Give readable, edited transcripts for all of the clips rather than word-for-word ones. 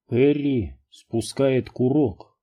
Перри спускает курок.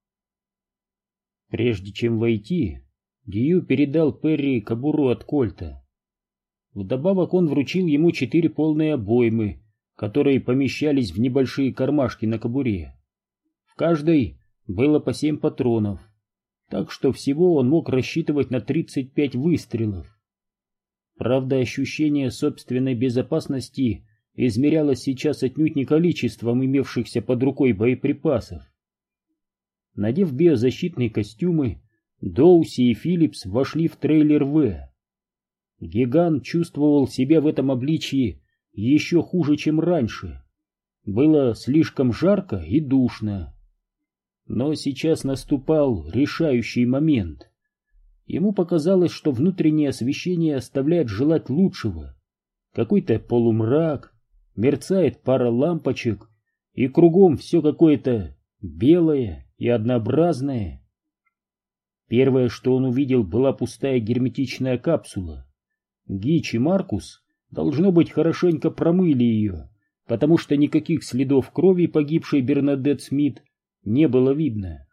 Прежде чем войти, Дью передал Перри кобуру от кольта. Вдобавок он вручил ему 4 полные обоймы, которые помещались в небольшие кармашки на кобуре. В каждой было по 7 патронов, так что всего он мог рассчитывать на 35 выстрелов. Правда, ощущение собственной безопасности измерялось сейчас отнюдь не количеством имевшихся под рукой боеприпасов. Надев биозащитные костюмы, Доуси и Филлипс вошли в трейлер В. Гигант чувствовал себя в этом обличии еще хуже, чем раньше. Было слишком жарко и душно. Но сейчас наступал решающий момент. Ему показалось, что внутреннее освещение оставляет желать лучшего. Какой-то полумрак, мерцает пара лампочек, и кругом все какое-то белое и однообразное. Первое, что он увидел, была пустая герметичная капсула. Гич и Маркус, должно быть, хорошенько промыли ее, потому что никаких следов крови погибшей Бернадетт Смит не было видно.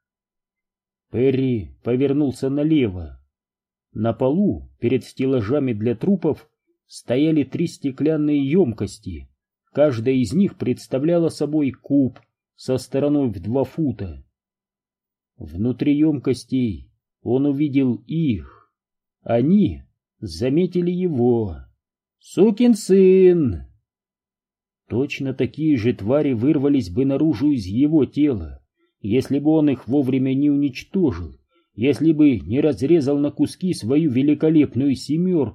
Перри повернулся налево. На полу, перед стеллажами для трупов, стояли 3 стеклянные емкости. Каждая из них представляла собой куб со стороной в 2 фута. Внутри емкостей он увидел их. Они заметили его. «Сукин сын!» Точно такие же твари вырвались бы наружу из его тела, если бы он их вовремя не уничтожил, если бы не разрезал на куски свою великолепную 7.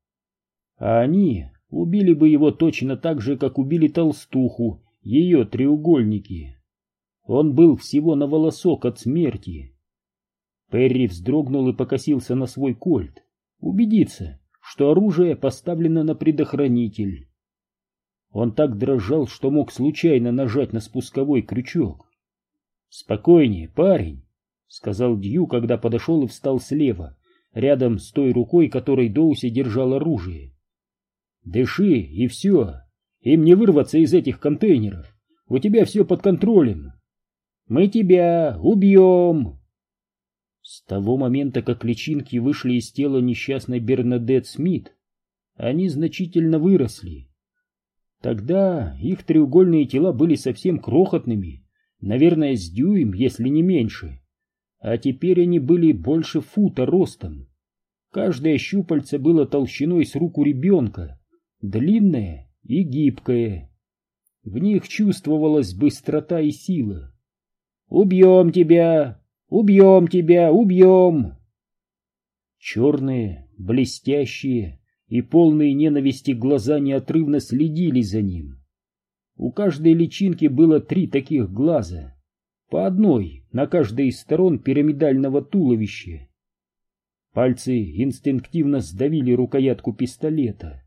А они убили бы его точно так же, как убили толстуху, ее треугольники. Он был всего на волосок от смерти. Перри вздрогнул и покосился на свой кольт, убедиться, что оружие поставлено на предохранитель. Он так дрожал, что мог случайно нажать на спусковой крючок. «Спокойнее, парень», — сказал Дью, когда подошел и встал слева, рядом с той рукой, которой Доуси держал оружие. «Дыши, и все. Им не вырваться из этих контейнеров. У тебя все под контролем. Мы тебя убьем!» С того момента, как личинки вышли из тела несчастной Бернадетт Смит, они значительно выросли. Тогда их треугольные тела были совсем крохотными, наверное, с дюйм, если не меньше. А теперь они были больше фута ростом. Каждое щупальце было толщиной с руку ребенка, длинное и гибкое. В них чувствовалась быстрота и сила. «Убьем тебя! Убьем тебя! Убьем!» Черные, блестящие и полные ненависти глаза неотрывно следили за ним. У каждой личинки было 3 таких глаза, по одной на каждой из сторон пирамидального туловища. Пальцы инстинктивно сдавили рукоятку пистолета.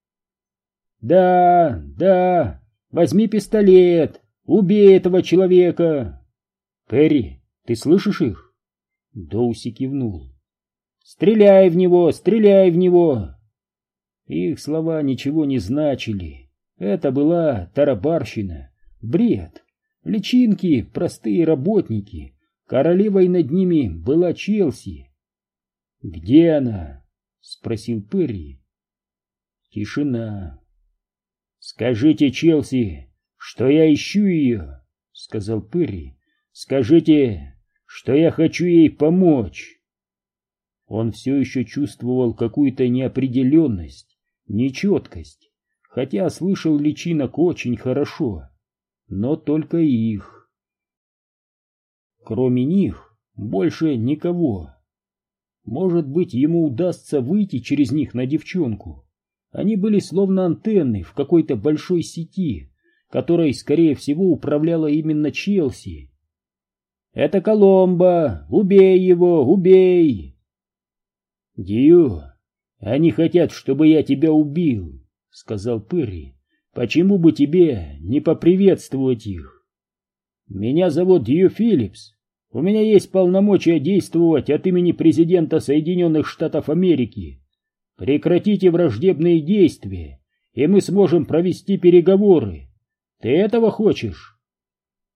«Да, да, возьми пистолет, убей этого человека!» «Перри, ты слышишь их?» Доуси кивнул. «Стреляй в него, стреляй в него!» Их слова ничего не значили. Это была тарабарщина, бред. Личинки — простые работники. Королевой над ними была Челси. «Где она?» — спросил Перри. Тишина. «Скажите Челси, что я ищу ее», — сказал Перри. «Скажите, что я хочу ей помочь». Он все еще чувствовал какую-то неопределенность, нечеткость, хотя слышал личинок очень хорошо, но только их. Кроме них больше никого. Может быть, ему удастся выйти через них на девчонку. Они были словно антенны в какой-то большой сети, которой, скорее всего, управляла именно Челси. «Это Коломбо! Убей его! Убей!» «Дью, они хотят, чтобы я тебя убил», — сказал Перри. «Почему бы тебе не поприветствовать их?» «Меня зовут Дью Филлипс. У меня есть полномочия действовать от имени президента Соединенных Штатов Америки. Прекратите враждебные действия, и мы сможем провести переговоры. Ты этого хочешь?»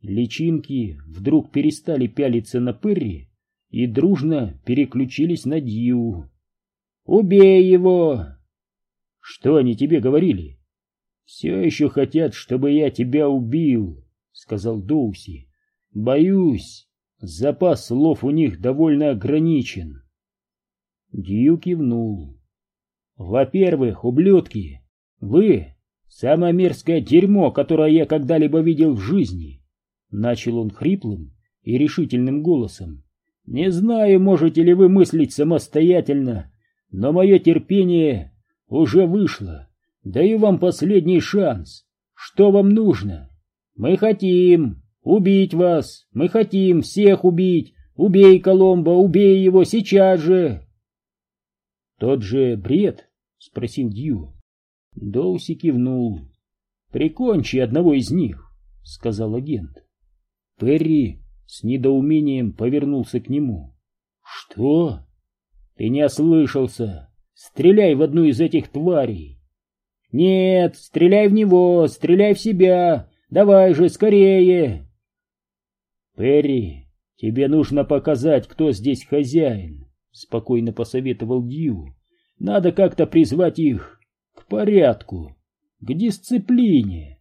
Личинки вдруг перестали пялиться на Перри и дружно переключились на Дью. «Убей его!» «Что они тебе говорили?» «Все еще хотят, чтобы я тебя убил», — сказал Доуси. «Боюсь, запас слов у них довольно ограничен». Дью кивнул. «Во-первых, ублюдки, вы — самое мерзкое дерьмо, которое я когда-либо видел в жизни», — начал он хриплым и решительным голосом. «Не знаю, можете ли вы мыслить самостоятельно, но мое терпение уже вышло. Даю вам последний шанс. Что вам нужно? Мы хотим убить вас. Мы хотим всех убить. Убей Коломбо, убей его сейчас же!» «Тот же бред?» — спросил Дью. Доуси кивнул. «Прикончи одного из них», — сказал агент. Перри с недоумением повернулся к нему. «Что?» «Ты не ослышался. Стреляй в одну из этих тварей». «Нет, стреляй в него, стреляй в себя. Давай же, скорее!» «Перри, тебе нужно показать, кто здесь хозяин», — спокойно посоветовал Дью. «Надо как-то призвать их к порядку, к дисциплине».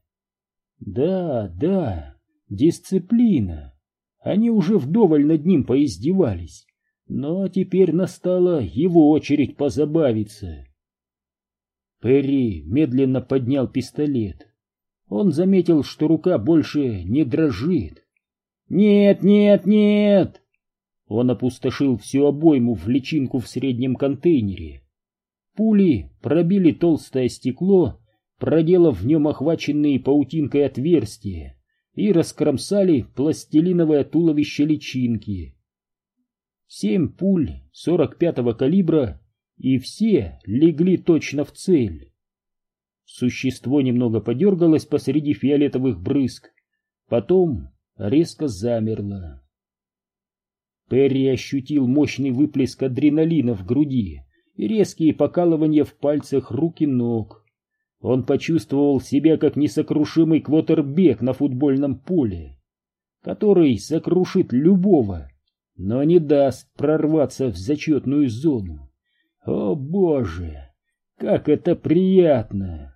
Да, дисциплина. Они уже вдоволь над ним поиздевались, но теперь настала его очередь позабавиться. Перри медленно поднял пистолет. Он заметил, что рука больше не дрожит. «Нет, нет, нет!» Он опустошил всю обойму в личинку в среднем контейнере. Пули пробили толстое стекло, проделав в нем охваченные паутинкой отверстия, и раскромсали пластилиновое туловище личинки. 7 пуль 45-го калибра, и все легли точно в цель. Существо немного подергалось посреди фиолетовых брызг, потом резко замерло. Перри ощутил мощный выплеск адреналина в груди и резкие покалывания в пальцах рук и ног. Он почувствовал себя как несокрушимый квотербек на футбольном поле, который сокрушит любого, но не даст прорваться в зачетную зону. О, Боже, как это приятно!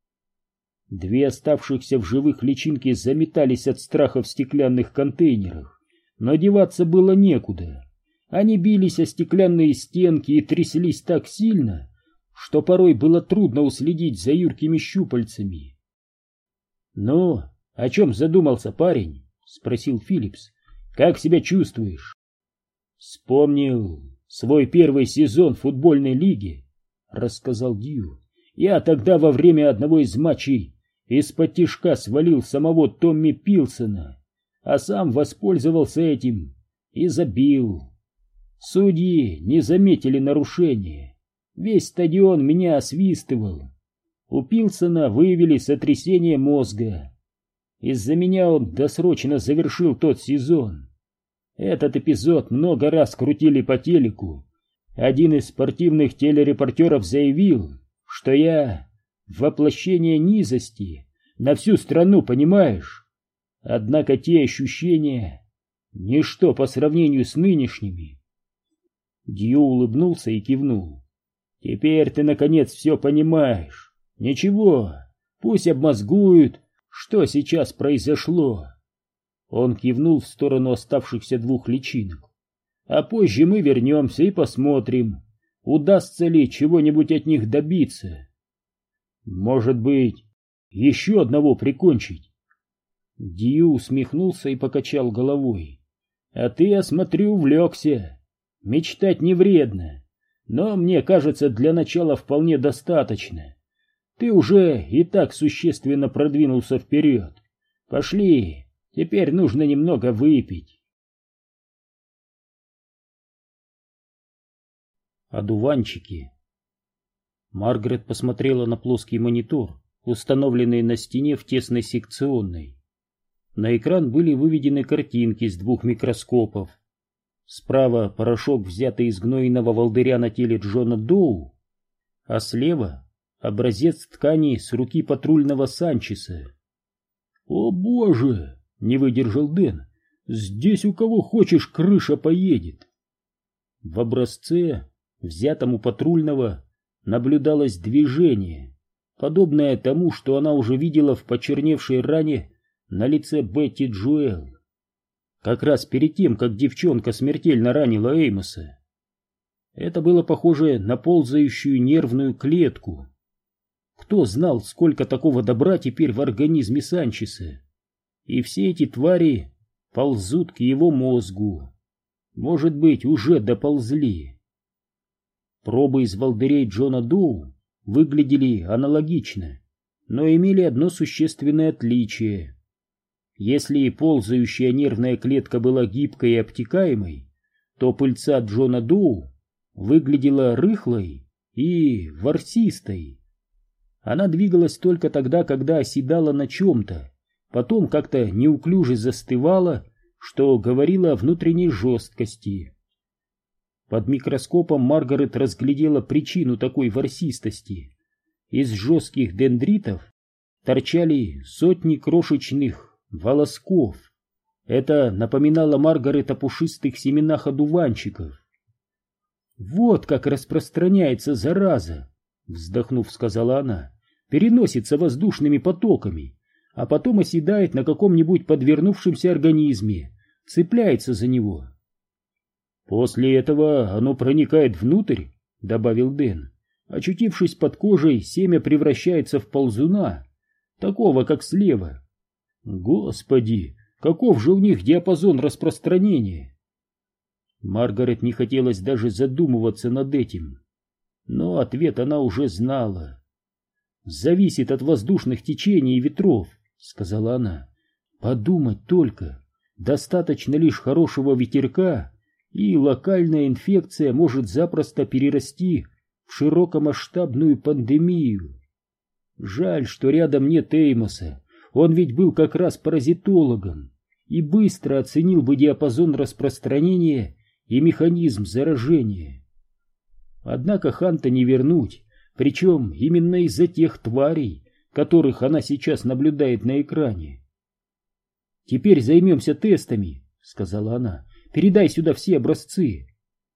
2 оставшихся в живых личинки заметались от страха в стеклянных контейнерах, но деваться было некуда. Они бились о стеклянные стенки и тряслись так сильно, что порой было трудно уследить за юркими щупальцами. «Ну, о чем задумался парень?» — спросил Филлипс. «Как себя чувствуешь?» «Вспомнил свой первый сезон футбольной лиги», — рассказал Дью. «Я тогда во время одного из матчей из-под тишка свалил самого Томми Пилсона, а сам воспользовался этим и забил. Судьи не заметили нарушения. Весь стадион меня освистывал. У Пилсона выявили сотрясение мозга. Из-за меня он досрочно завершил тот сезон. Этот эпизод много раз крутили по телеку. Один из спортивных телерепортеров заявил, что я воплощение низости на всю страну, понимаешь? Однако те ощущения — ничто по сравнению с нынешними». Дью улыбнулся и кивнул. «Теперь ты, наконец, все понимаешь. Ничего, пусть обмозгуют, что сейчас произошло». Он кивнул в сторону оставшихся 2 личинок. «А позже мы вернемся и посмотрим, удастся ли чего-нибудь от них добиться. Может быть, еще одного прикончить?» Дью усмехнулся и покачал головой. «А ты, я смотрю, увлекся. Мечтать не вредно, но, мне кажется, для начала вполне достаточно. Ты уже и так существенно продвинулся вперед. Пошли, теперь нужно немного выпить». Одуванчики. Маргарет посмотрела на плоский монитор, установленный на стене в тесной секционной. На экран были выведены картинки с 2 микроскопов. Справа порошок, взятый из гнойного волдыря на теле Джона Доу, а слева образец ткани с руки патрульного Санчеса. «О, Боже!» — не выдержал Дэн. «Здесь у кого хочешь крыша поедет». В образце, взятом у патрульного, наблюдалось движение, подобное тому, что она уже видела в почерневшей ране на лице Бетти Джоэл, как раз перед тем, как девчонка смертельно ранила Эймоса. Это было похоже на ползающую нервную клетку. Кто знал, сколько такого добра теперь в организме Санчеса? И все эти твари ползут к его мозгу. Может быть, уже доползли. Пробы из волдырей Джона Доу выглядели аналогично, но имели одно существенное отличие. Если ползающая нервная клетка была гибкой и обтекаемой, то пыльца Джона Доу выглядела рыхлой и ворсистой. Она двигалась только тогда, когда оседала на чем-то, потом как-то неуклюже застывала, что говорило о внутренней жесткости. Под микроскопом Маргарет разглядела причину такой ворсистости. Из жестких дендритов торчали сотни крошечных волосков. Это напоминало Маргарет о пушистых семенах одуванчиков. «Вот как распространяется зараза!» — вздохнув, сказала она. «Переносится воздушными потоками, а потом оседает на каком-нибудь подвернувшемся организме, цепляется за него». «После этого оно проникает внутрь», — добавил Дэн. «Очутившись под кожей, семя превращается в ползуна, такого, как слева. Господи, каков же у них диапазон распространения?» Маргарет не хотелось даже задумываться над этим, но ответ она уже знала. «Зависит от воздушных течений и ветров», — сказала она. «Подумать только, достаточно лишь хорошего ветерка, и локальная инфекция может запросто перерасти в широкомасштабную пандемию. Жаль, что рядом нет Эймоса, он ведь был как раз паразитологом и быстро оценил бы диапазон распространения и механизм заражения. Однако Ханта не вернуть, причем именно из-за тех тварей, которых она сейчас наблюдает на экране. «Теперь займемся тестами», — сказала она. «Передай сюда все образцы».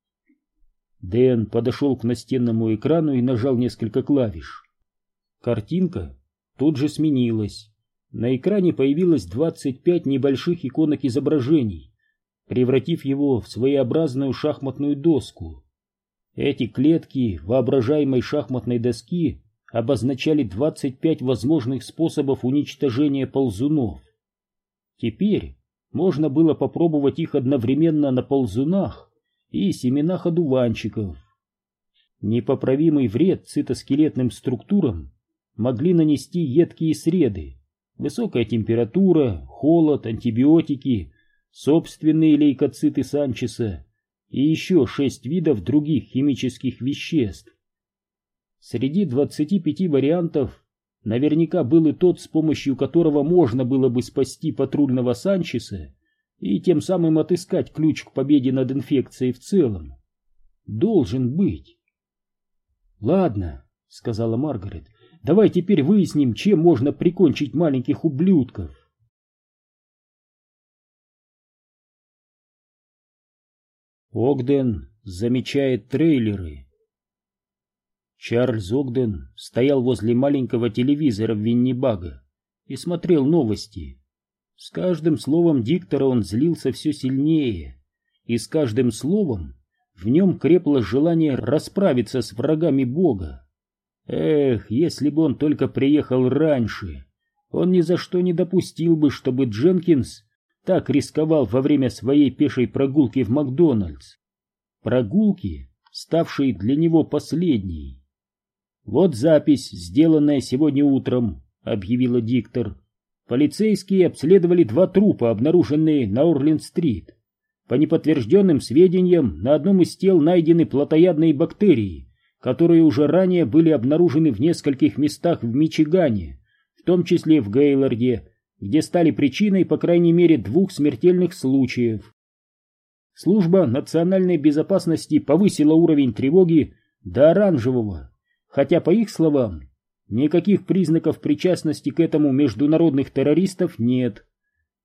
Дэн подошел к настенному экрану и нажал несколько клавиш. Картинка тут же сменилась. На экране появилось 25 небольших иконок изображений, превратив его в своеобразную шахматную доску. Эти клетки воображаемой шахматной доски обозначали 25 возможных способов уничтожения ползунов. Теперь можно было попробовать их одновременно на ползунах и семенах одуванчиков. Непоправимый вред цитоскелетным структурам могли нанести едкие среды, высокая температура, холод, антибиотики, собственные лейкоциты Санчеса и еще 6 видов других химических веществ. Среди 25 вариантов наверняка был и тот, с помощью которого можно было бы спасти патрульного Санчеса и тем самым отыскать ключ к победе над инфекцией в целом. Должен быть. «Ладно», — сказала Маргарет, — «давай теперь выясним, чем можно прикончить маленьких ублюдков». Огден замечает трейлеры. Чарльз Огден стоял возле маленького телевизора в Виннибаго и смотрел новости. С каждым словом диктора он злился все сильнее, и с каждым словом в нем крепло желание расправиться с врагами Бога. Эх, если бы он только приехал раньше, он ни за что не допустил бы, чтобы Дженкинс так рисковал во время своей пешей прогулки в Макдональдс. Прогулки, ставшей для него последней. «Вот запись, сделанная сегодня утром», — объявила диктор. «Полицейские обследовали 2 трупа, обнаруженные на Орленд-стрит. По неподтвержденным сведениям, на одном из тел найдены плотоядные бактерии, которые уже ранее были обнаружены в нескольких местах в Мичигане, в том числе в Гейлорде, где стали причиной, по крайней мере, 2 смертельных случаев. Служба национальной безопасности повысила уровень тревоги до оранжевого, хотя, по их словам, никаких признаков причастности к этому международных террористов нет.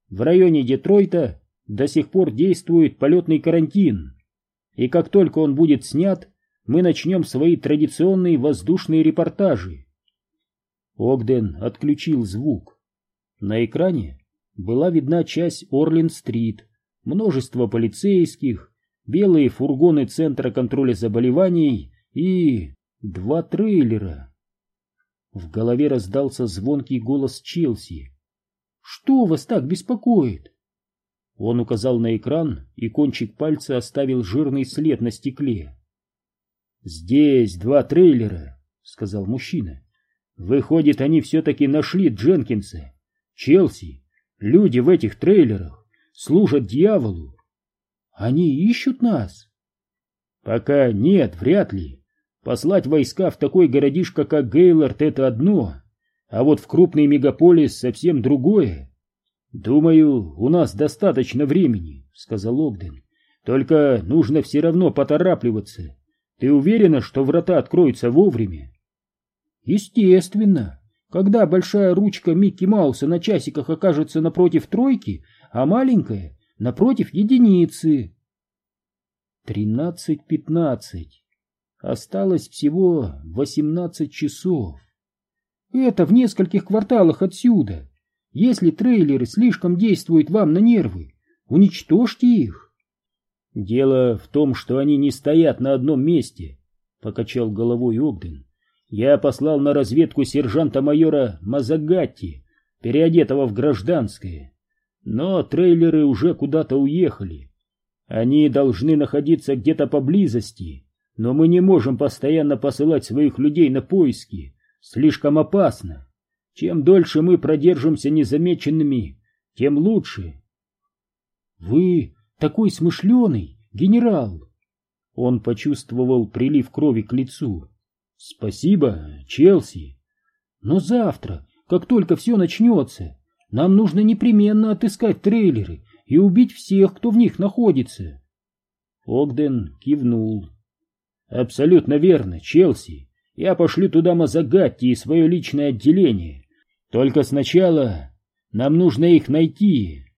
в районе Детройта до сих пор действует полетный карантин, и как только он будет снят, мы начнем свои традиционные воздушные репортажи. Огден отключил звук. На экране была видна часть Орлин-стрит, множество полицейских, белые фургоны Центра контроля заболеваний и 2 трейлера. В голове раздался звонкий голос Челси. «Что вас так беспокоит?» Он указал на экран, и кончик пальца оставил жирный след на стекле. «Здесь 2 трейлера», — сказал мужчина. «Выходит, они все-таки нашли Дженкинса. Челси, люди в этих трейлерах служат дьяволу». «Они ищут нас?» «Пока нет, вряд ли. Послать войска в такой городишко, как Гейлорд, — это одно, а вот в крупный мегаполис совсем другое. Думаю, у нас достаточно времени», — сказал Огден. «Только нужно все равно поторапливаться. Ты уверена, что врата откроются вовремя?» «Естественно. Когда большая ручка Микки Мауса на часиках окажется напротив тройки, а маленькая — напротив единицы». 13:15. Осталось всего 18 часов. Это в нескольких кварталах отсюда. Если трейлеры слишком действуют вам на нервы, уничтожьте их. «Дело в том, что они не стоят на одном месте», — покачал головой Огден. «Я послал на разведку сержанта-майора Мазагатти, переодетого в гражданское. Но трейлеры уже куда-то уехали. Они должны находиться где-то поблизости, но мы не можем постоянно посылать своих людей на поиски. Слишком опасно. Чем дольше мы продержимся незамеченными, тем лучше». «Вы такой смышленый, генерал!» Он почувствовал прилив крови к лицу. «Спасибо, Челси. Но завтра, как только все начнется, нам нужно непременно отыскать трейлеры и убить всех, кто в них находится». Огден кивнул. «Абсолютно верно, Челси. Я пошлю туда Мазагатти и свое личное отделение. Только сначала нам нужно их найти».